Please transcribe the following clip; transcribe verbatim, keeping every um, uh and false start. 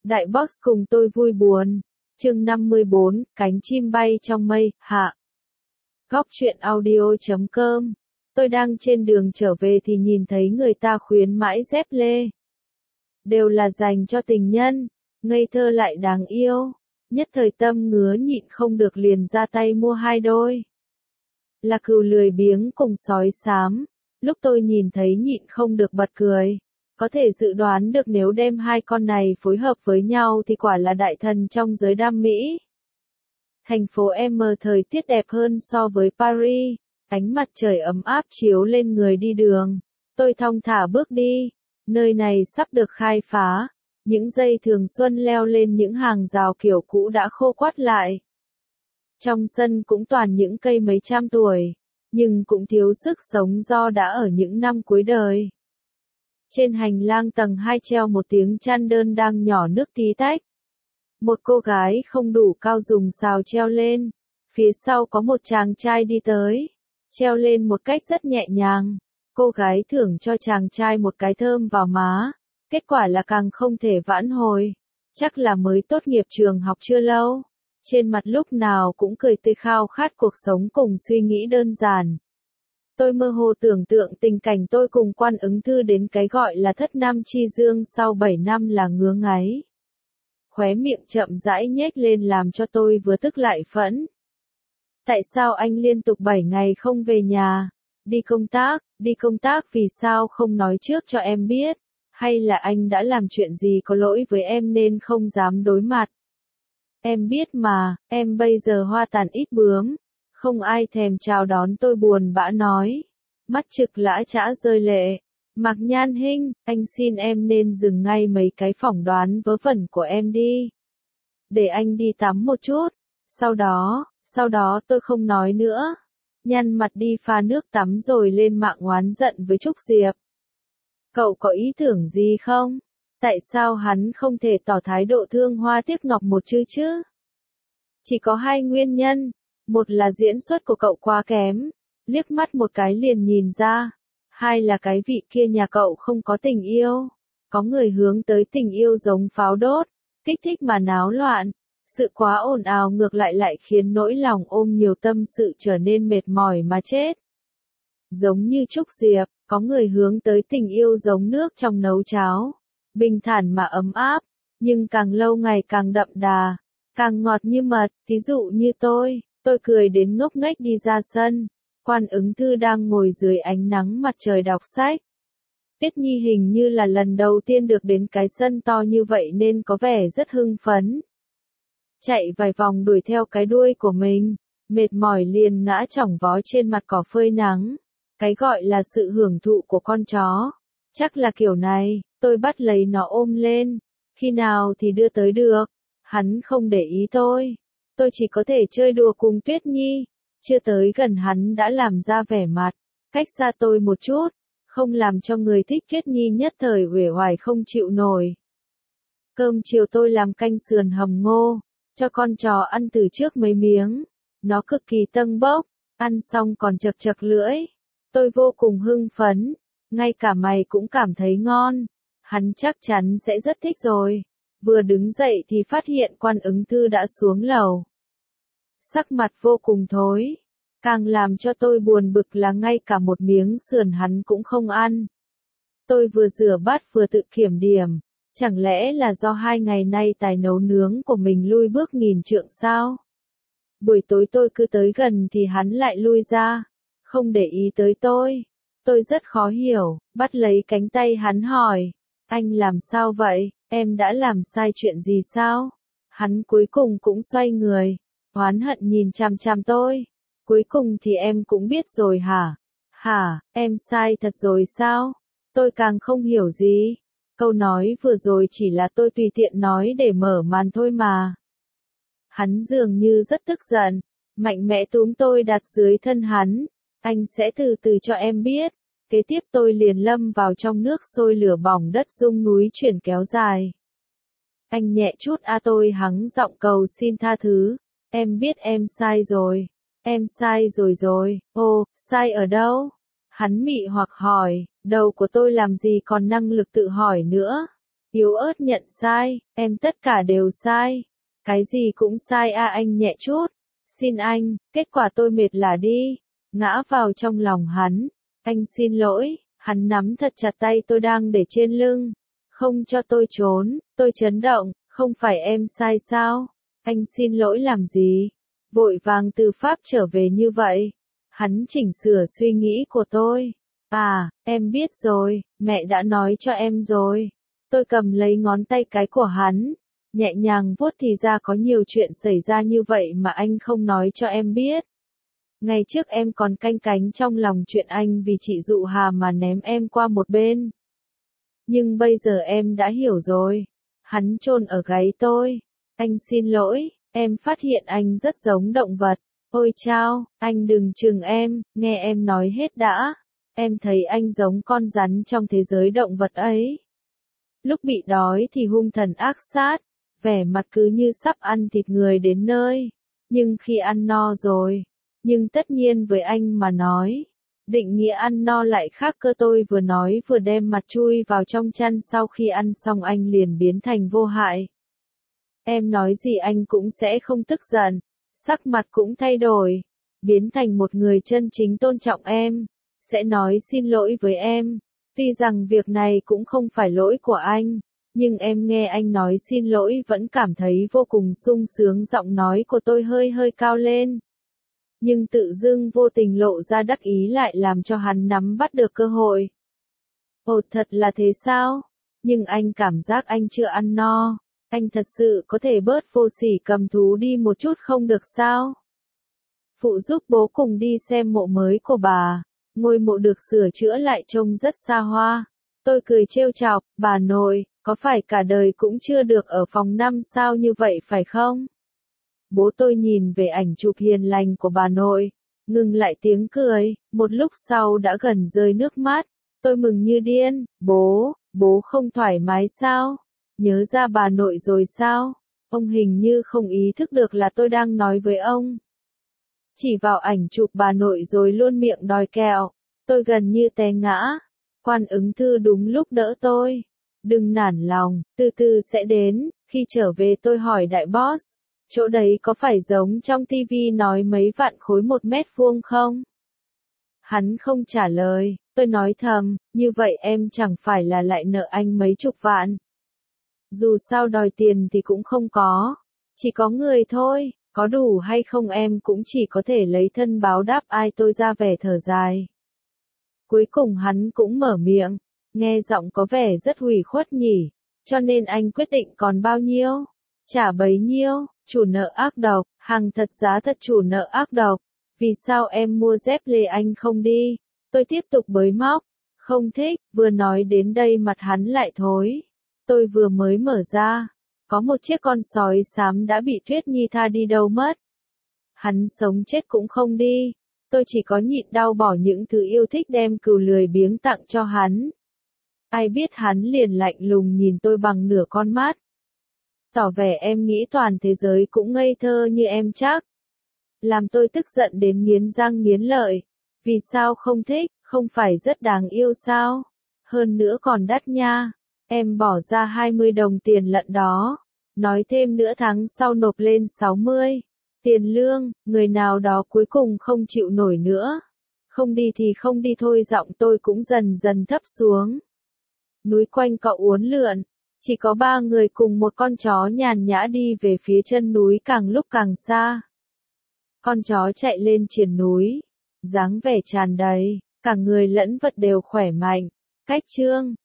Đại boss cùng tôi vui buồn. Chương năm mươi bốn, cánh chim bay trong mây, hạ. Góc truyện audio chấm com. Tôi đang trên đường trở về thì nhìn thấy người ta khuyến mãi dép lê. Đều là dành cho tình nhân, ngây thơ lại đáng yêu. Nhất thời tâm ngứa nhịn không được liền ra tay mua hai đôi. Là cừu lười biếng cùng sói xám. Lúc tôi nhìn thấy nhịn không được bật cười. Có thể dự đoán được nếu đem hai con này phối hợp với nhau thì quả là đại thần trong giới đam mỹ. Thành phố M thời tiết đẹp hơn so với Paris, ánh mặt trời ấm áp chiếu lên người đi đường. Tôi thong thả bước đi, nơi này sắp được khai phá, những dây thường xuân leo lên những hàng rào kiểu cũ đã khô quắt lại. Trong sân cũng toàn những cây mấy trăm tuổi, nhưng cũng thiếu sức sống do đã ở những năm cuối đời. Trên hành lang tầng hai treo một tiếng chăn đơn đang nhỏ nước tí tách. Một cô gái không đủ cao dùng sào treo lên. Phía sau có một chàng trai đi tới. Treo lên một cách rất nhẹ nhàng. Cô gái thưởng cho chàng trai một cái thơm vào má. Kết quả là càng không thể vãn hồi. Chắc là mới tốt nghiệp trường học chưa lâu. Trên mặt lúc nào cũng cười tươi khao khát cuộc sống cùng suy nghĩ đơn giản. Tôi mơ hồ tưởng tượng tình cảnh tôi cùng Quan Ứng Thư đến cái gọi là thất nam chi dương sau bảy năm là ngứa ngáy. Khóe miệng chậm rãi nhếch lên làm cho tôi vừa tức lại phẫn. Tại sao anh liên tục bảy ngày không về nhà? Đi công tác, đi công tác vì sao không nói trước cho em biết? Hay là anh đã làm chuyện gì có lỗi với em nên không dám đối mặt? Em biết mà, em bây giờ hoa tàn ít bướm. Không ai thèm chào đón tôi buồn bã nói. Mắt trực lã chã rơi lệ. Mạc Nhan Hinh, anh xin em nên dừng ngay mấy cái phỏng đoán vớ vẩn của em đi. Để anh đi tắm một chút. Sau đó, sau đó tôi không nói nữa. Nhăn mặt đi pha nước tắm rồi lên mạng oán giận với Trúc Diệp. Cậu có ý tưởng gì không? Tại sao hắn không thể tỏ thái độ thương hoa tiếc ngọc một chứ chứ? Chỉ có hai nguyên nhân. Một là diễn xuất của cậu quá kém, liếc mắt một cái liền nhìn ra. Hai là cái vị kia nhà cậu không có tình yêu. Có người hướng tới tình yêu giống pháo đốt, kích thích mà náo loạn. Sự quá ồn ào ngược lại lại khiến nỗi lòng ôm nhiều tâm sự trở nên mệt mỏi mà chết. Giống như Trúc Diệp, có người hướng tới tình yêu giống nước trong nấu cháo. Bình thản mà ấm áp, nhưng càng lâu ngày càng đậm đà, càng ngọt như mật, thí dụ như tôi. Tôi cười đến ngốc nghếch đi ra sân. Quan Ứng Thư đang ngồi dưới ánh nắng mặt trời đọc sách. Tuyết Nhi hình như là lần đầu tiên được đến cái sân to như vậy nên có vẻ rất hưng phấn. Chạy vài vòng đuổi theo cái đuôi của mình, mệt mỏi liền ngã chỏng vó trên mặt cỏ phơi nắng. Cái gọi là sự hưởng thụ của con chó. Chắc là kiểu này, tôi bắt lấy nó ôm lên. Khi nào thì đưa tới được. Hắn không để ý tôi. Tôi chỉ có thể chơi đùa cùng Tuyết Nhi, chưa tới gần hắn đã làm ra vẻ mặt, cách xa tôi một chút, không làm cho người thích Tuyết Nhi nhất thời uể oải không chịu nổi. Cơm chiều tôi làm canh sườn hầm ngô, cho con chó ăn từ trước mấy miếng, nó cực kỳ tâng bốc, ăn xong còn chật chật lưỡi. Tôi vô cùng hưng phấn, ngay cả mày cũng cảm thấy ngon, hắn chắc chắn sẽ rất thích rồi. Vừa đứng dậy thì phát hiện Quan Ứng Thư đã xuống lầu. Sắc mặt vô cùng thối. Càng làm cho tôi buồn bực là ngay cả một miếng sườn hắn cũng không ăn. Tôi vừa rửa bát vừa tự kiểm điểm. Chẳng lẽ là do hai ngày nay tài nấu nướng của mình lui bước nghìn trượng sao? Buổi tối tôi cứ tới gần thì hắn lại lui ra. Không để ý tới tôi. Tôi rất khó hiểu, bắt lấy cánh tay hắn hỏi. Anh làm sao vậy? Em đã làm sai chuyện gì sao? Hắn cuối cùng cũng xoay người, oán hận nhìn chằm chằm tôi. Cuối cùng thì em cũng biết rồi hả? Hả, em sai thật rồi sao? Tôi càng không hiểu gì. Câu nói vừa rồi chỉ là tôi tùy tiện nói để mở màn thôi mà. Hắn dường như rất tức giận, mạnh mẽ túm tôi đặt dưới thân hắn. Anh sẽ từ từ cho em biết. Kế tiếp tôi liền lâm vào trong nước sôi lửa bỏng đất rung núi chuyển kéo dài. Anh nhẹ chút a tôi hắng giọng cầu xin tha thứ. Em biết em sai rồi. Em sai rồi rồi. Ồ, sai ở đâu? Hắn mị hoặc hỏi, đầu của tôi làm gì còn năng lực tự hỏi nữa. Yếu ớt nhận sai, em tất cả đều sai. Cái gì cũng sai à, anh nhẹ chút. Xin anh, kết quả tôi mệt là đi. Ngã vào trong lòng hắn. Anh xin lỗi, hắn nắm thật chặt tay tôi đang để trên lưng. Không cho tôi trốn, tôi chấn động, không phải em sai sao? Anh xin lỗi làm gì? Vội vàng từ Pháp trở về như vậy. Hắn chỉnh sửa suy nghĩ của tôi. À, em biết rồi, mẹ đã nói cho em rồi. Tôi cầm lấy ngón tay cái của hắn, nhẹ nhàng vuốt thì ra có nhiều chuyện xảy ra như vậy mà anh không nói cho em biết. Ngày trước em còn canh cánh trong lòng chuyện anh vì chị Dụ Hà mà ném em qua một bên. Nhưng bây giờ em đã hiểu rồi. Hắn chôn ở gáy tôi. Anh xin lỗi, em phát hiện anh rất giống động vật. Ôi chao, anh đừng chừng em, nghe em nói hết đã. Em thấy anh giống con rắn trong thế giới động vật ấy. Lúc bị đói thì hung thần ác sát, vẻ mặt cứ như sắp ăn thịt người đến nơi. Nhưng khi ăn no rồi, nhưng tất nhiên với anh mà nói, định nghĩa ăn no lại khác cơ. Tôi vừa nói vừa đem mặt chui vào trong chăn, sau khi ăn xong anh liền biến thành vô hại. Em nói gì anh cũng sẽ không tức giận, sắc mặt cũng thay đổi, biến thành một người chân chính tôn trọng em, sẽ nói xin lỗi với em. Tuy rằng việc này cũng không phải lỗi của anh, nhưng em nghe anh nói xin lỗi vẫn cảm thấy vô cùng sung sướng. Giọng nói của tôi hơi hơi cao lên. Nhưng tự dưng vô tình lộ ra đắc ý lại làm cho hắn nắm bắt được cơ hội. Ồ, thật là thế sao? Nhưng anh cảm giác anh chưa ăn no. Anh thật sự có thể bớt vô sỉ cầm thú đi một chút không được sao? Phụ giúp bố cùng đi xem mộ mới của bà. Ngôi mộ được sửa chữa lại trông rất xa hoa. Tôi cười trêu chọc, bà nội, có phải cả đời cũng chưa được ở phòng năm sao như vậy phải không? Bố tôi nhìn về ảnh chụp hiền lành của bà nội, ngừng lại tiếng cười, một lúc sau đã gần rơi nước mắt. Tôi mừng như điên, bố, bố không thoải mái sao? Nhớ ra bà nội rồi sao? Ông hình như không ý thức được là tôi đang nói với ông. Chỉ vào ảnh chụp bà nội rồi luôn miệng đòi kẹo. Tôi gần như té ngã. Quan ứng thư đúng lúc đỡ tôi. Đừng nản lòng, từ từ sẽ đến. Khi trở về tôi hỏi đại boss, chỗ đấy có phải giống trong tivi nói mấy vạn khối một mét vuông không? Hắn không trả lời. Tôi nói thầm, như vậy em chẳng phải là lại nợ anh mấy chục vạn. Dù sao đòi tiền thì cũng không có. Chỉ có người thôi. Có đủ hay không em cũng chỉ có thể lấy thân báo đáp. Ai, tôi ra vẻ thở dài. Cuối cùng hắn cũng mở miệng, nghe giọng có vẻ rất hủy khuất nhỉ, cho nên anh quyết định còn bao nhiêu? Trả bấy nhiêu, chủ nợ ác độc, hàng thật giá thật chủ nợ ác độc, vì sao em mua dép lê anh không đi? Tôi tiếp tục bới móc, không thích, vừa nói đến đây mặt hắn lại thối. Tôi vừa mới mở ra, có một chiếc con sói xám đã bị Tuyết Nhi tha đi đâu mất. Hắn sống chết cũng không đi. Tôi chỉ có nhịn đau bỏ những thứ yêu thích đem cừu lười biếng tặng cho hắn. Ai biết hắn liền lạnh lùng nhìn tôi bằng nửa con mắt. Tỏ vẻ em nghĩ toàn thế giới cũng ngây thơ như em chắc. Làm tôi tức giận đến nghiến răng nghiến lợi. Vì sao không thích, không phải rất đáng yêu sao? Hơn nữa còn đắt nha. Em bỏ ra hai mươi đồng tiền lận đó. Nói thêm nữa tháng sau nộp lên sáu mươi. Tiền lương, người nào đó cuối cùng không chịu nổi nữa. Không đi thì không đi thôi, giọng tôi cũng dần dần thấp xuống. Núi quanh cọ uốn lượn, chỉ có ba người cùng một con chó nhàn nhã đi về phía chân núi càng lúc càng xa. Con chó chạy lên triền núi, dáng vẻ tràn đầy, cả người lẫn vật đều khỏe mạnh. Cách chương